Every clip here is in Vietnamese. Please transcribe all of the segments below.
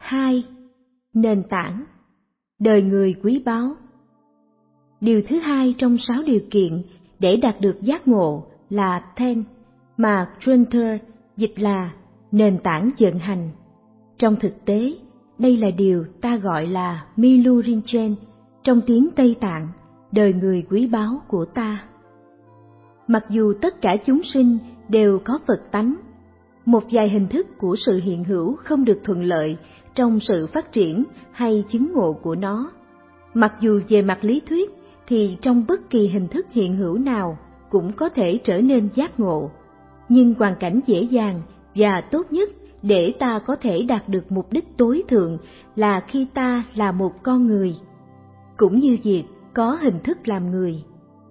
2. Nền tảng. Đời người quý báu. Điều thứ hai trong 6 điều kiện để đạt được giác ngộ là then, mà Trunter dịch là nền tảng vận hành. Trong thực tế, đây là điều ta gọi là Milu Rinchen trong tiếng Tây Tạng, đời người quý báu của ta. Mặc dù tất cả chúng sinh đều có Phật tánh, một vài hình thức của sự hiện hữu không được thuận lợi trong sự phát triển hay chứng ngộ của nó. Mặc dù về mặt lý thuyết thì trong bất kỳ hình thức hiện hữu nào cũng có thể trở nên giác ngộ, nhưng hoàn cảnh dễ dàng và tốt nhất để ta có thể đạt được mục đích tối thượng là khi ta là một con người, cũng như việc có hình thức làm người.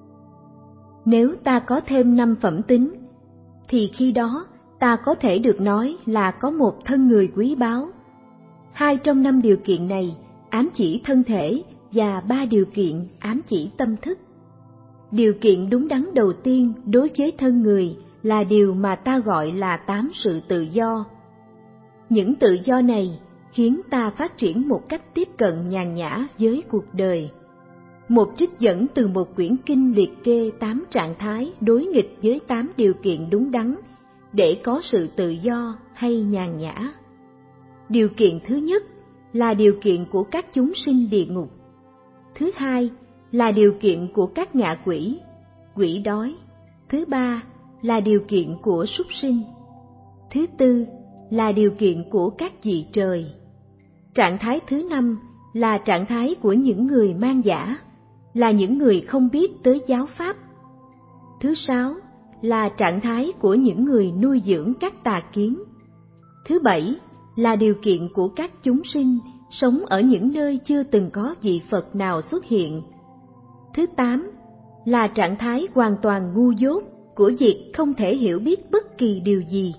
Nếu ta có thêm 5 phẩm tính, thì khi đó ta có thể được nói là có một thân người quý báu. 2 trong 5 điều kiện này ám chỉ thân thể và 3 điều kiện ám chỉ tâm thức. Điều kiện đúng đắn đầu tiên đối với thân người là điều mà ta gọi là 8 sự tự do. Những tự do này khiến ta phát triển một cách tiếp cận nhàn nhã với cuộc đời. Một trích dẫn từ một quyển kinh liệt kê 8 trạng thái đối nghịch với 8 điều kiện đúng đắn để có sự tự do hay nhàn nhã. Điều kiện thứ nhất là điều kiện của các chúng sinh địa ngục. Thứ hai là điều kiện của các ngạ quỷ, quỷ đói. Thứ ba là điều kiện của súc sinh. Thứ tư là điều kiện của các vị trời. Trạng thái thứ năm là trạng thái của những người mang giả, là những người không biết tới giáo pháp. Thứ sáu là trạng thái của những người nuôi dưỡng các tà kiến. Thứ bảy là điều kiện của các chúng sinh sống ở những nơi chưa từng có vị Phật nào xuất hiện. Thứ 8 là trạng thái hoàn toàn ngu dốt của việc không thể hiểu biết bất kỳ điều gì.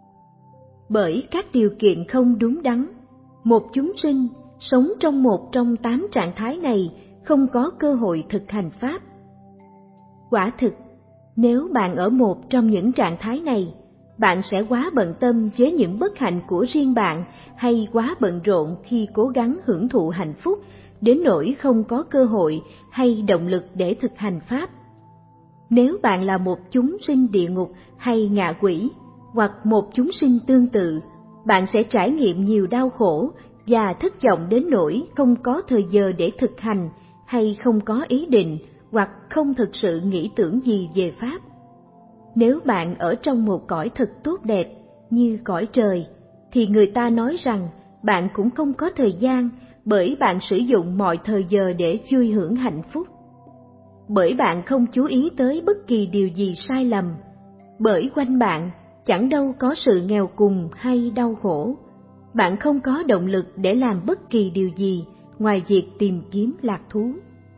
Bởi các điều kiện không đúng đắn, một chúng sinh sống trong một trong 8 trạng thái này không có cơ hội thực hành Pháp. Quả thực, nếu bạn ở một trong những trạng thái này, bạn sẽ quá bận tâm với những bất hạnh của riêng bạn hay quá bận rộn khi cố gắng hưởng thụ hạnh phúc đến nỗi không có cơ hội hay động lực để thực hành Pháp. Nếu bạn là một chúng sinh địa ngục hay ngạ quỷ, hoặc một chúng sinh tương tự, bạn sẽ trải nghiệm nhiều đau khổ và thất vọng đến nỗi không có thời giờ để thực hành hay không có ý định hoặc không thực sự nghĩ tưởng gì về Pháp. Nếu bạn ở trong một cõi thật tốt đẹp như cõi trời, thì người ta nói rằng bạn cũng không có thời gian bởi bạn sử dụng mọi thời giờ để vui hưởng hạnh phúc. Bởi bạn không chú ý tới bất kỳ điều gì sai lầm, bởi quanh bạn chẳng đâu có sự nghèo cùng hay đau khổ. Bạn không có động lực để làm bất kỳ điều gì ngoài việc tìm kiếm lạc thú.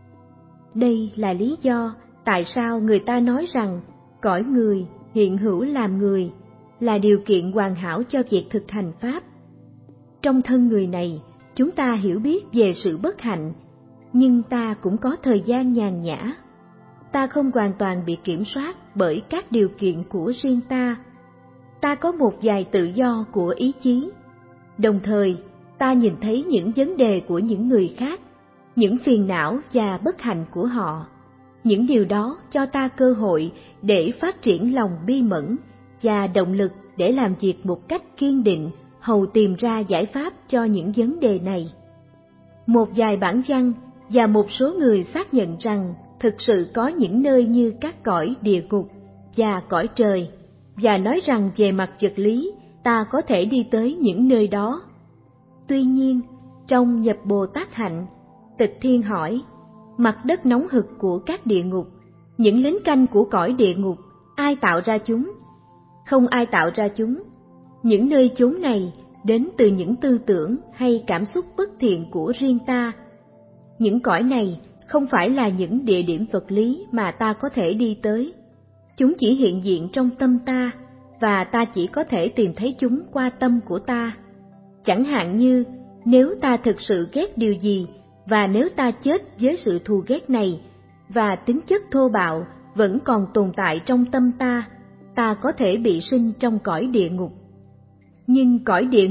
Đây là lý do tại sao người ta nói rằng cõi người hiện hữu làm người là điều kiện hoàn hảo cho việc thực hành Pháp. Trong thân người này, chúng ta hiểu biết về sự bất hạnh, nhưng ta cũng có thời gian nhàn nhã. Ta không hoàn toàn bị kiểm soát bởi các điều kiện của riêng ta. Ta có một vài tự do của ý chí. Đồng thời, ta nhìn thấy những vấn đề của những người khác, những phiền não và bất hạnh của họ. Những điều đó cho ta cơ hội để phát triển lòng bi mẫn và động lực để làm việc một cách kiên định, hầu tìm ra giải pháp cho những vấn đề này. Một vài bản văn và một số người xác nhận rằng thực sự có những nơi như các cõi địa ngục và cõi trời, và nói rằng về mặt vật lý ta có thể đi tới những nơi đó. Tuy nhiên, trong Nhập Bồ Tát Hạnh, Tịch Thiên hỏi, mặt đất nóng hực của các địa ngục, những lính canh của cõi địa ngục, ai tạo ra chúng? Không ai tạo ra chúng. Những nơi chốn này đến từ những tư tưởng hay cảm xúc bất thiện của riêng ta. Những cõi này không phải là những địa điểm vật lý mà ta có thể đi tới. Chúng chỉ hiện diện trong tâm ta, và ta chỉ có thể tìm thấy chúng qua tâm của ta. Chẳng hạn như, nếu ta thực sự ghét điều gì, và nếu ta chết với sự thù ghét này, và tính chất thô bạo vẫn còn tồn tại trong tâm ta, ta có thể bị sinh trong cõi địa ngục. Nhưng cõi địa ngục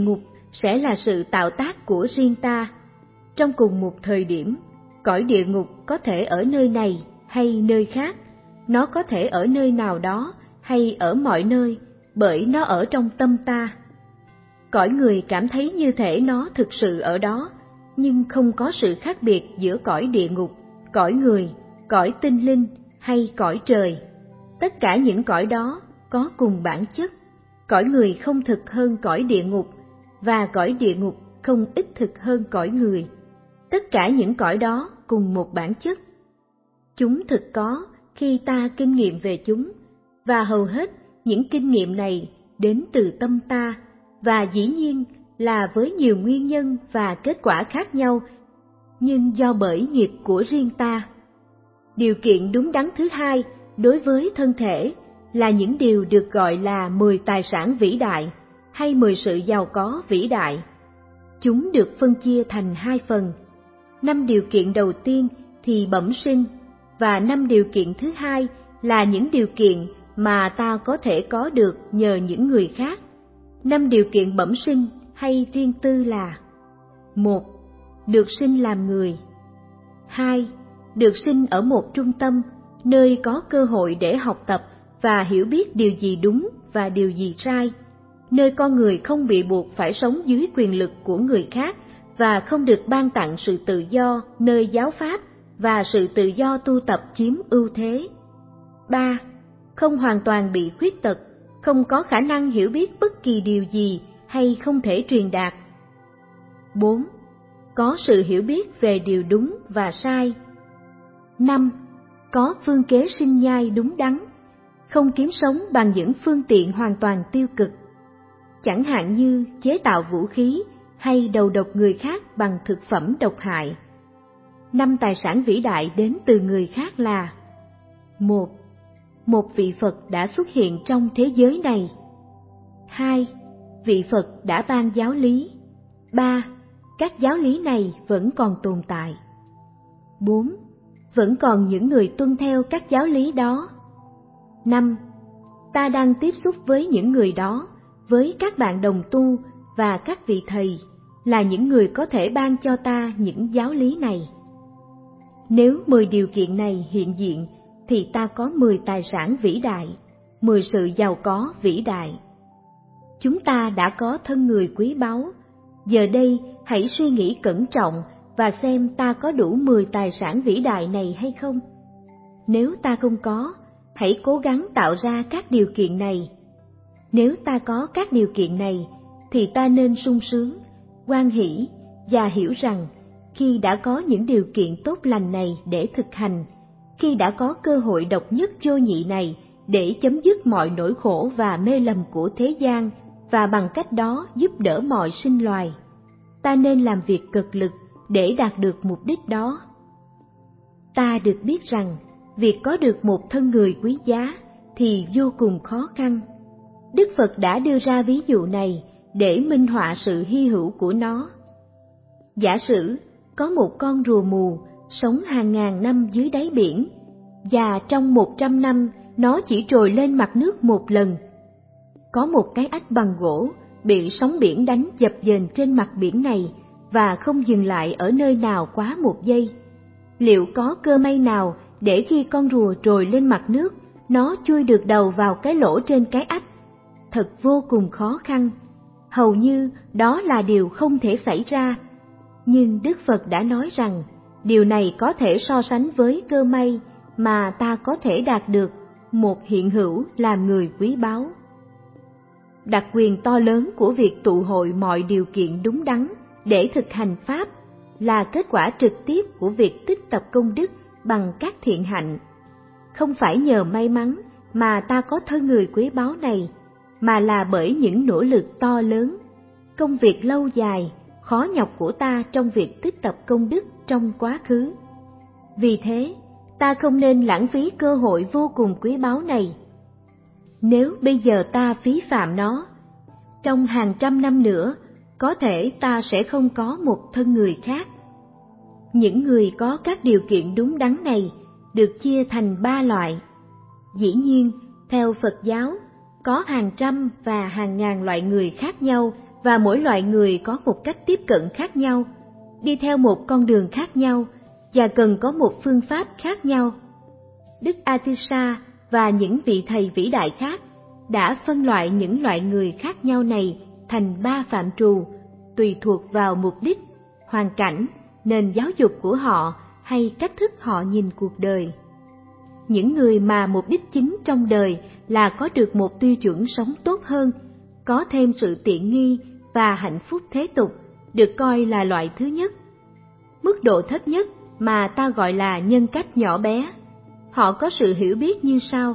sẽ là sự tạo tác của riêng ta. Trong cùng một thời điểm, cõi địa ngục có thể ở nơi này hay nơi khác, nó có thể ở nơi nào đó hay ở mọi nơi, bởi nó ở trong tâm ta. Cõi người cảm thấy như thể nó thực sự ở đó, nhưng không có sự khác biệt giữa cõi địa ngục, cõi người, cõi tinh linh hay cõi trời. Tất cả những cõi đó có cùng bản chất. Cõi người không thực hơn cõi địa ngục, và cõi địa ngục không ít thực hơn cõi người. Tất cả những cõi đó cùng một bản chất. Chúng thực có khi ta kinh nghiệm về chúng, và hầu hết những kinh nghiệm này đến từ tâm ta, và dĩ nhiên là với nhiều nguyên nhân và kết quả khác nhau, nhưng do bởi nghiệp của riêng ta. Điều kiện đúng đắn thứ hai đối với thân thể là những điều được gọi là 10 tài sản vĩ đại hay 10 sự giàu có vĩ đại. Chúng được phân chia thành 2 phần. 5 điều kiện đầu tiên thì bẩm sinh, và 5 điều kiện thứ hai là những điều kiện mà ta có thể có được nhờ những người khác. 5 điều kiện bẩm sinh hay riêng tư là: 1. Được sinh làm người. 2. Được sinh ở một trung tâm, nơi có cơ hội để học tập và hiểu biết điều gì đúng và điều gì sai, nơi con người không bị buộc phải sống dưới quyền lực của người khác và không được ban tặng sự tự do nơi giáo pháp và sự tự do tu tập chiếm ưu thế. 3. Không hoàn toàn bị khuyết tật, không có khả năng hiểu biết bất kỳ điều gì hay không thể truyền đạt. 4. Có sự hiểu biết về điều đúng và sai. 5. Có phương kế sinh nhai đúng đắn, không kiếm sống bằng những phương tiện hoàn toàn tiêu cực, chẳng hạn như chế tạo vũ khí hay đầu độc người khác bằng thực phẩm độc hại. 5 tài sản vĩ đại đến từ người khác là: 1. Một vị Phật đã xuất hiện trong thế giới này. 2. Vị Phật đã ban giáo lý. 3. Các giáo lý này vẫn còn tồn tại. 4. Vẫn còn những người tuân theo các giáo lý đó. 5. Ta đang tiếp xúc với những người đó, với các bạn đồng tu và các vị thầy, là những người có thể ban cho ta những giáo lý này. Nếu 10 điều kiện này hiện diện, thì ta có 10 tài sản vĩ đại, 10 sự giàu có vĩ đại. Chúng ta đã có thân người quý báu. Giờ đây hãy suy nghĩ cẩn trọng và xem ta có đủ 10 tài sản vĩ đại này hay không. Nếu ta không có, hãy cố gắng tạo ra các điều kiện này. Nếu ta có các điều kiện này, thì ta nên sung sướng, hoan hỷ và hiểu rằng khi đã có những điều kiện tốt lành này để thực hành, khi đã có cơ hội độc nhất vô nhị này để chấm dứt mọi nỗi khổ và mê lầm của thế gian, và bằng cách đó giúp đỡ mọi sinh loài, ta nên làm việc cực lực để đạt được mục đích đó. Ta được biết rằng việc có được một thân người quý giá thì vô cùng khó khăn. Đức Phật đã đưa ra ví dụ này để minh họa sự hy hữu của nó. Giả sử có một con rùa mù sống hàng ngàn năm dưới đáy biển, và trong 100 năm nó chỉ trồi lên mặt nước một lần. Có một cái ách bằng gỗ bị sóng biển đánh dập dềnh trên mặt biển này và không dừng lại ở nơi nào quá một giây. Liệu có cơ may nào để khi con rùa trồi lên mặt nước, nó chui được đầu vào cái lỗ trên cái ách? Thật vô cùng khó khăn. Hầu như đó là điều không thể xảy ra. Nhưng Đức Phật đã nói rằng điều này có thể so sánh với cơ may mà ta có thể đạt được một hiện hữu làm người quý báu. Đặc quyền to lớn của việc tụ hội mọi điều kiện đúng đắn để thực hành Pháp là kết quả trực tiếp của việc tích tập công đức bằng các thiện hạnh. Không phải nhờ may mắn mà ta có thân người quý báu này, mà là bởi những nỗ lực to lớn, công việc lâu dài, khó nhọc của ta trong việc tích tập công đức trong quá khứ. Vì thế, ta không nên lãng phí cơ hội vô cùng quý báu này. Nếu bây giờ ta phí phạm nó, trong hàng trăm năm nữa, có thể ta sẽ không có một thân người khác. Những người có các điều kiện đúng đắn này được chia thành 3 loại. Dĩ nhiên, theo Phật giáo, có hàng trăm và hàng ngàn loại người khác nhau và mỗi loại người có một cách tiếp cận khác nhau, đi theo một con đường khác nhau và cần có một phương pháp khác nhau. Đức Atisha và những vị thầy vĩ đại khác đã phân loại những loại người khác nhau này thành 3 phạm trù, tùy thuộc vào mục đích, hoàn cảnh, nền giáo dục của họ hay cách thức họ nhìn cuộc đời. Những người mà mục đích chính trong đời là có được một tiêu chuẩn sống tốt hơn, có thêm sự tiện nghi và hạnh phúc thế tục, được coi là loại thứ nhất. Mức độ thấp nhất mà ta gọi là nhân cách nhỏ bé. Họ có sự hiểu biết như sau: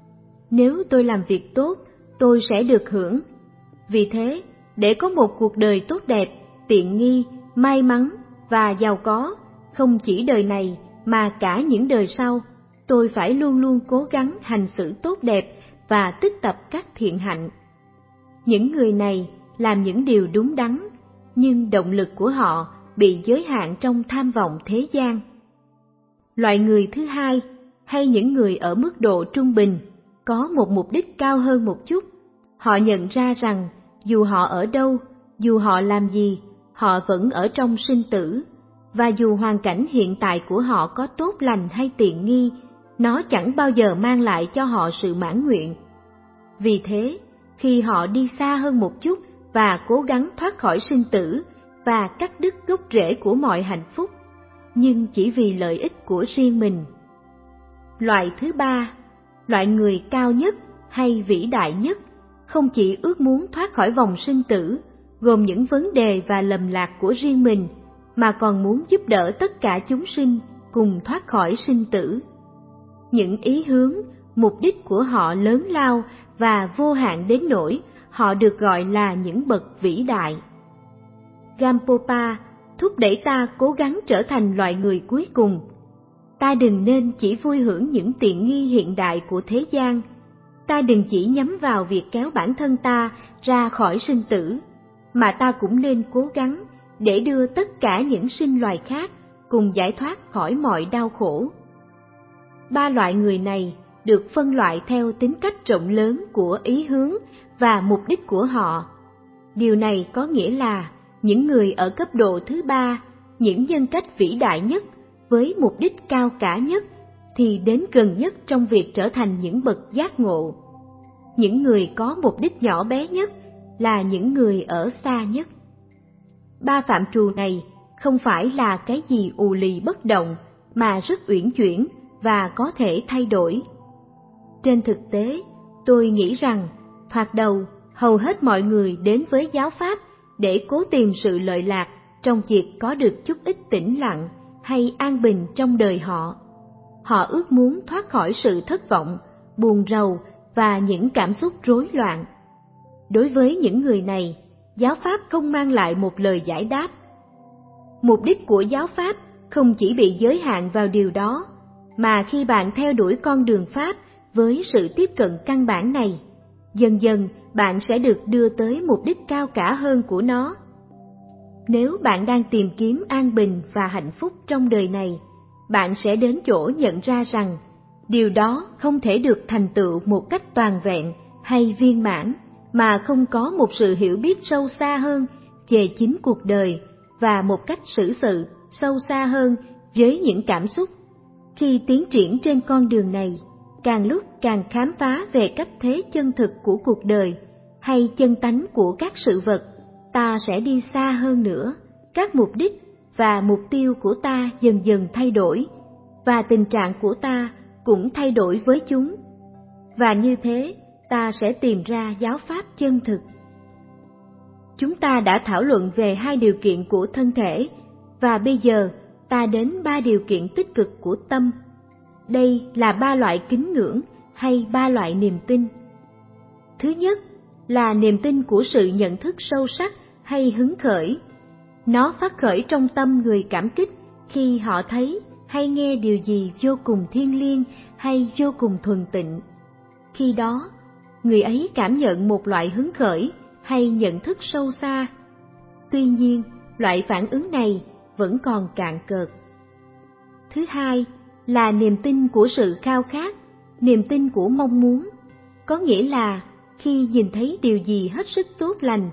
nếu tôi làm việc tốt, tôi sẽ được hưởng. Vì thế, để có một cuộc đời tốt đẹp, tiện nghi, may mắn và giàu có, không chỉ đời này mà cả những đời sau, tôi phải luôn luôn cố gắng hành xử tốt đẹp và tích tập các thiện hạnh. Những người này làm những điều đúng đắn, nhưng động lực của họ bị giới hạn trong tham vọng thế gian. Loại người thứ hai, hay những người ở mức độ trung bình, có một mục đích cao hơn một chút. Họ nhận ra rằng dù họ ở đâu, dù họ làm gì, họ vẫn ở trong sinh tử, và dù hoàn cảnh hiện tại của họ có tốt lành hay tiện nghi, nó chẳng bao giờ mang lại cho họ sự mãn nguyện. Vì thế, khi họ đi xa hơn một chút và cố gắng thoát khỏi sinh tử và cắt đứt gốc rễ của mọi hạnh phúc, nhưng chỉ vì lợi ích của riêng mình. Loại thứ ba, loại người cao nhất hay vĩ đại nhất, không chỉ ước muốn thoát khỏi vòng sinh tử, gồm những vấn đề và lầm lạc của riêng mình, mà còn muốn giúp đỡ tất cả chúng sinh cùng thoát khỏi sinh tử. Những ý hướng, mục đích của họ lớn lao và vô hạn đến nỗi họ được gọi là những bậc vĩ đại. Gampopa thúc đẩy ta cố gắng trở thành loại người cuối cùng. Ta đừng nên chỉ vui hưởng những tiện nghi hiện đại của thế gian. Ta đừng chỉ nhắm vào việc kéo bản thân ta ra khỏi sinh tử, mà ta cũng nên cố gắng để đưa tất cả những sinh loài khác cùng giải thoát khỏi mọi đau khổ. 3 loại người này được phân loại theo tính cách rộng lớn của ý hướng và mục đích của họ. Điều này có nghĩa là những người ở cấp độ thứ 3, những nhân cách vĩ đại nhất với mục đích cao cả nhất, thì đến gần nhất trong việc trở thành những bậc giác ngộ. Những người có mục đích nhỏ bé nhất là những người ở xa nhất. 3 phạm trù này không phải là cái gì ù lì bất động, mà rất uyển chuyển và có thể thay đổi. Trên thực tế, tôi nghĩ rằng thoạt đầu hầu hết mọi người đến với giáo pháp để cố tìm sự lợi lạc trong việc có được chút ít tĩnh lặng hay an bình trong đời họ. Họ ước muốn thoát khỏi sự thất vọng, buồn rầu và những cảm xúc rối loạn. Đối với những người này, giáo pháp không mang lại một lời giải đáp. Mục đích của giáo pháp không chỉ bị giới hạn vào điều đó, mà khi bạn theo đuổi con đường pháp với sự tiếp cận căn bản này, dần dần bạn sẽ được đưa tới mục đích cao cả hơn của nó. Nếu bạn đang tìm kiếm an bình và hạnh phúc trong đời này, bạn sẽ đến chỗ nhận ra rằng điều đó không thể được thành tựu một cách toàn vẹn hay viên mãn mà không có một sự hiểu biết sâu xa hơn về chính cuộc đời và một cách xử sự sâu xa hơn với những cảm xúc. Khi tiến triển trên con đường này, càng lúc càng khám phá về cách thế chân thực của cuộc đời hay chân tánh của các sự vật, ta sẽ đi xa hơn nữa. Các mục đích và mục tiêu của ta dần dần thay đổi, và tình trạng của ta cũng thay đổi với chúng. Và như thế, ta sẽ tìm ra giáo pháp chân thực. Chúng ta đã thảo luận về 2 điều kiện của thân thể, và bây giờ ta đến 3 điều kiện tích cực của tâm. Đây là 3 loại kính ngưỡng hay 3 loại niềm tin. Thứ nhất là niềm tin của sự nhận thức sâu sắc hay hứng khởi. Nó phát khởi trong tâm người cảm kích khi họ thấy hay nghe điều gì vô cùng thiêng liêng hay vô cùng thuần tịnh. Khi đó, người ấy cảm nhận một loại hứng khởi hay nhận thức sâu xa. Tuy nhiên, loại phản ứng này vẫn còn cạn cợt. Thứ hai là niềm tin của sự khao khát, niềm tin của mong muốn. Có nghĩa là khi nhìn thấy điều gì hết sức tốt lành,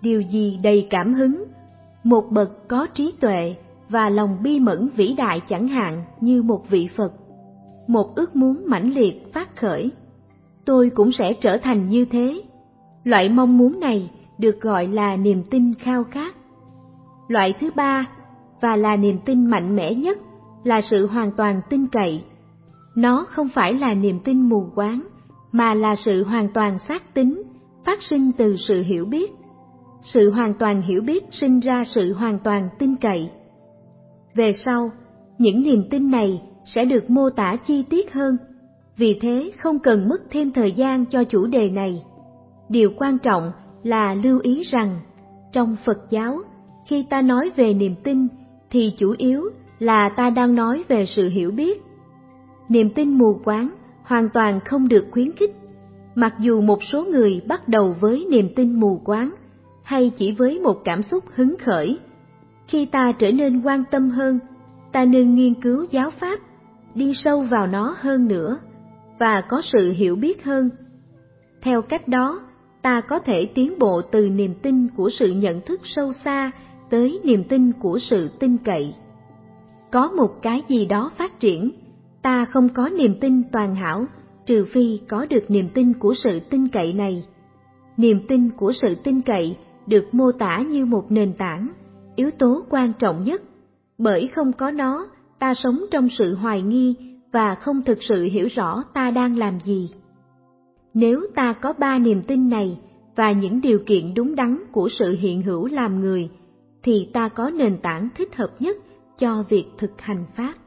điều gì đầy cảm hứng, một bậc có trí tuệ và lòng bi mẫn vĩ đại chẳng hạn như một vị Phật, một ước muốn mãnh liệt phát khởi. Tôi cũng sẽ trở thành như thế. Loại mong muốn này được gọi là niềm tin khao khát. Loại thứ ba, và là niềm tin mạnh mẽ nhất, là sự hoàn toàn tin cậy. Nó không phải là niềm tin mù quáng, mà là sự hoàn toàn xác tín, phát sinh từ sự hiểu biết. Sự hoàn toàn hiểu biết sinh ra sự hoàn toàn tin cậy. Về sau, những niềm tin này sẽ được mô tả chi tiết hơn, vì thế không cần mất thêm thời gian cho chủ đề này. Điều quan trọng là lưu ý rằng, trong Phật giáo, khi ta nói về niềm tin thì chủ yếu là ta đang nói về sự hiểu biết. Niềm tin mù quáng hoàn toàn không được khuyến khích, mặc dù một số người bắt đầu với niềm tin mù quáng hay chỉ với một cảm xúc hứng khởi. Khi ta trở nên quan tâm hơn, ta nên nghiên cứu giáo pháp, đi sâu vào nó hơn nữa và có sự hiểu biết hơn. Theo cách đó, ta có thể tiến bộ từ niềm tin của sự nhận thức sâu xa tới niềm tin của sự tin cậy. Có một cái gì đó phát triển, ta không có niềm tin toàn hảo, trừ phi có được niềm tin của sự tin cậy này. Niềm tin của sự tin cậy được mô tả như một nền tảng, yếu tố quan trọng nhất, bởi không có nó, ta sống trong sự hoài nghi và không thực sự hiểu rõ ta đang làm gì. Nếu ta có 3 niềm tin này và những điều kiện đúng đắn của sự hiện hữu làm người, thì ta có nền tảng thích hợp nhất cho việc thực hành Pháp.